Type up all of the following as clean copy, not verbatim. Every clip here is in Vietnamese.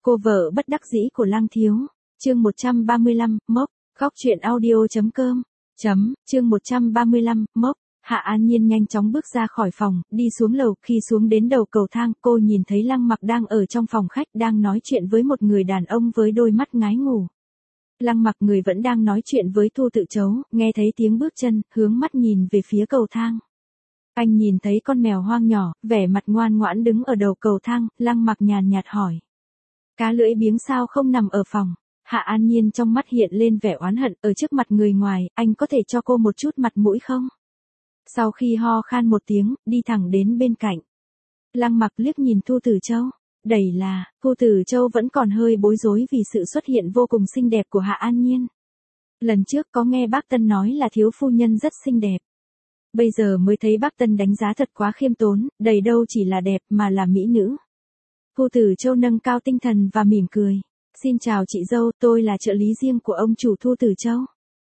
Cô vợ bất đắc dĩ của Lăng Thiếu. Chương 135, mốc. Góc truyện audio.com. Chương 135, mốc. Hạ An Nhiên nhanh chóng bước ra khỏi phòng, đi xuống lầu. Khi xuống đến đầu cầu thang, cô nhìn thấy Lăng Mặc đang ở trong phòng khách đang nói chuyện với một người đàn ông với đôi mắt ngái ngủ. Lăng Mặc người vẫn đang nói chuyện với Thu Tự Chấu, nghe thấy tiếng bước chân, hướng mắt nhìn về phía cầu thang. Anh nhìn thấy con mèo hoang nhỏ, vẻ mặt ngoan ngoãn đứng ở đầu cầu thang, Lăng Mặc nhàn nhạt hỏi. Cá lưỡi biếng sao không nằm ở phòng? Hạ An Nhiên trong mắt hiện lên vẻ oán hận, ở trước mặt người ngoài, anh có thể cho cô một chút mặt mũi không? Sau khi ho khan một tiếng, đi thẳng đến bên cạnh. Lăng Mặc liếc nhìn Thu Tử Châu. Đẩy là, Thu Tử Châu vẫn còn hơi bối rối vì sự xuất hiện vô cùng xinh đẹp của Hạ An Nhiên. Lần trước có nghe bác Tân nói là thiếu phu nhân rất xinh đẹp. Bây giờ mới thấy bác Tân đánh giá thật quá khiêm tốn, đầy đâu chỉ là đẹp mà là mỹ nữ. Thu Tử Châu nâng cao tinh thần và mỉm cười. Xin chào chị dâu, tôi là trợ lý riêng của ông chủ Thu Tử Châu.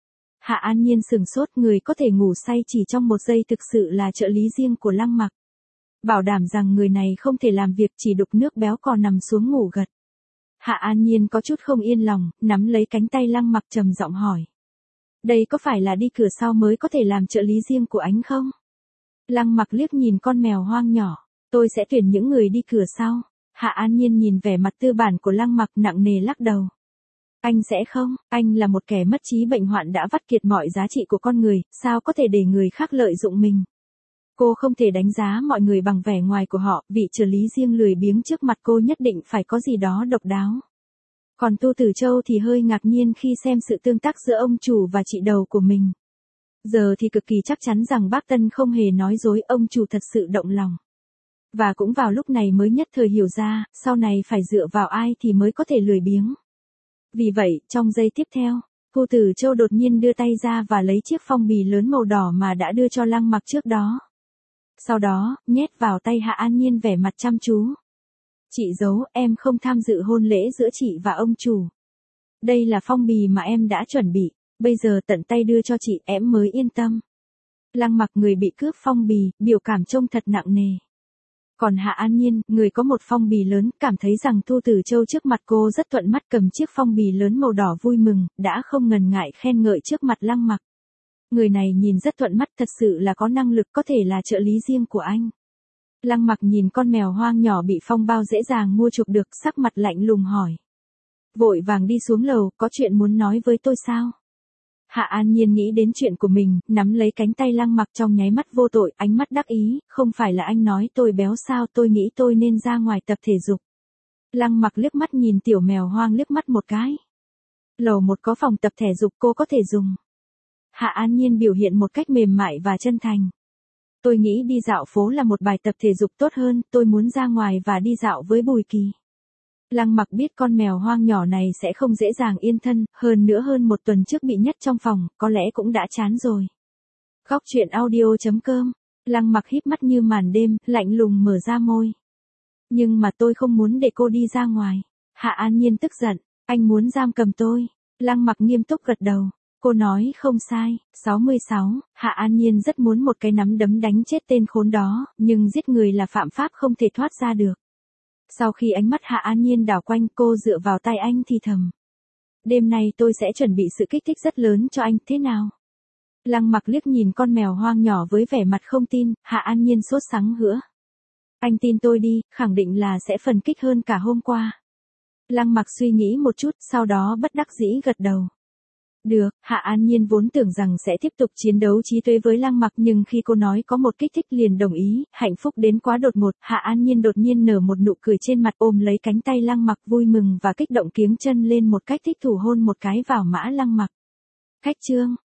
Hạ An Nhiên sừng sốt, người có thể ngủ say chỉ trong một giây thực sự là trợ lý riêng của Lăng Mặc. Bảo đảm rằng người này không thể làm việc, chỉ đục nước béo cò nằm xuống ngủ gật. Hạ An Nhiên có chút không yên lòng, nắm lấy cánh tay Lăng Mặc trầm giọng hỏi. Đây có phải là đi cửa sau mới có thể làm trợ lý riêng của anh không? Lăng Mặc liếc nhìn con mèo hoang nhỏ. Tôi sẽ tuyển những người đi cửa sau. Hạ An Nhiên nhìn vẻ mặt tư bản của Lăng Mặc nặng nề lắc đầu. Anh sẽ không, anh là một kẻ mất trí bệnh hoạn đã vắt kiệt mọi giá trị của con người, sao có thể để người khác lợi dụng mình. Cô không thể đánh giá mọi người bằng vẻ ngoài của họ, vị trợ lý riêng lười biếng trước mặt cô nhất định phải có gì đó độc đáo. Còn Thu Tử Châu thì hơi ngạc nhiên khi xem sự tương tác giữa ông chủ và chị đầu của mình. Giờ thì cực kỳ chắc chắn rằng bác Tân không hề nói dối, ông chủ thật sự động lòng. Và cũng vào lúc này mới nhất thời hiểu ra, sau này phải dựa vào ai thì mới có thể lười biếng. Vì vậy, trong giây tiếp theo, Thu Tử Châu đột nhiên đưa tay ra và lấy chiếc phong bì lớn màu đỏ mà đã đưa cho Lăng Mặc trước đó. Sau đó, nhét vào tay Hạ An Nhiên vẻ mặt chăm chú. Chị giấu, em không tham dự hôn lễ giữa chị và ông chủ. Đây là phong bì mà em đã chuẩn bị, bây giờ tận tay đưa cho chị em mới yên tâm. Lăng Mặc người bị cướp phong bì, biểu cảm trông thật nặng nề. Còn Hạ An Nhiên, người có một phong bì lớn, cảm thấy rằng Thu Tử Châu trước mặt cô rất thuận mắt, cầm chiếc phong bì lớn màu đỏ vui mừng, đã không ngần ngại khen ngợi trước mặt Lăng Mặc. Người này nhìn rất thuận mắt, thật sự là có năng lực, có thể là trợ lý riêng của anh. Lăng Mặc nhìn con mèo hoang nhỏ bị phong bao dễ dàng mua chuộc được, sắc mặt lạnh lùng hỏi. Vội vàng đi xuống lầu, có chuyện muốn nói với tôi sao? Hạ An Nhiên nghĩ đến chuyện của mình, nắm lấy cánh tay Lăng Mặc trong nháy mắt vô tội, ánh mắt đắc ý, không phải là anh nói tôi béo sao, tôi nghĩ tôi nên ra ngoài tập thể dục. Lăng Mặc liếc mắt nhìn tiểu mèo hoang liếc mắt một cái. Lầu 1 có phòng tập thể dục, cô có thể dùng. Hạ An Nhiên biểu hiện một cách mềm mại và chân thành. Tôi nghĩ đi dạo phố là một bài tập thể dục tốt hơn, tôi muốn ra ngoài và đi dạo với Bùi Kỳ. Lăng Mặc biết con mèo hoang nhỏ này sẽ không dễ dàng yên thân, hơn nữa hơn một tuần trước bị nhốt trong phòng, có lẽ cũng đã chán rồi. Góc truyện audio.com. Lăng Mặc híp mắt như màn đêm, lạnh lùng mở ra môi. Nhưng mà tôi không muốn để cô đi ra ngoài. Hạ An Nhiên tức giận, anh muốn giam cầm tôi. Lăng Mặc nghiêm túc gật đầu. Cô nói không sai. 66, Hạ An Nhiên rất muốn một cái nắm đấm đánh chết tên khốn đó, nhưng giết người là phạm pháp không thể thoát ra được. Sau khi ánh mắt Hạ An Nhiên đảo quanh, cô dựa vào tay anh thì thầm. Đêm nay tôi sẽ chuẩn bị sự kích thích rất lớn cho anh, thế nào? Lăng Mặc liếc nhìn con mèo hoang nhỏ với vẻ mặt không tin, Hạ An Nhiên sốt sắng hữa. Anh tin tôi đi, khẳng định là sẽ phần kích hơn cả hôm qua. Lăng Mặc suy nghĩ một chút, sau đó bất đắc dĩ gật đầu. Được, Hạ An Nhiên vốn tưởng rằng sẽ tiếp tục chiến đấu trí tuệ với Lăng Mặc, nhưng khi cô nói có một kích thích liền đồng ý, hạnh phúc đến quá đột ngột, Hạ An Nhiên đột nhiên nở một nụ cười trên mặt, ôm lấy cánh tay Lăng Mặc vui mừng và kích động, kiếng chân lên một cách thích thủ hôn một cái vào mã Lăng Mặc. Khách chương.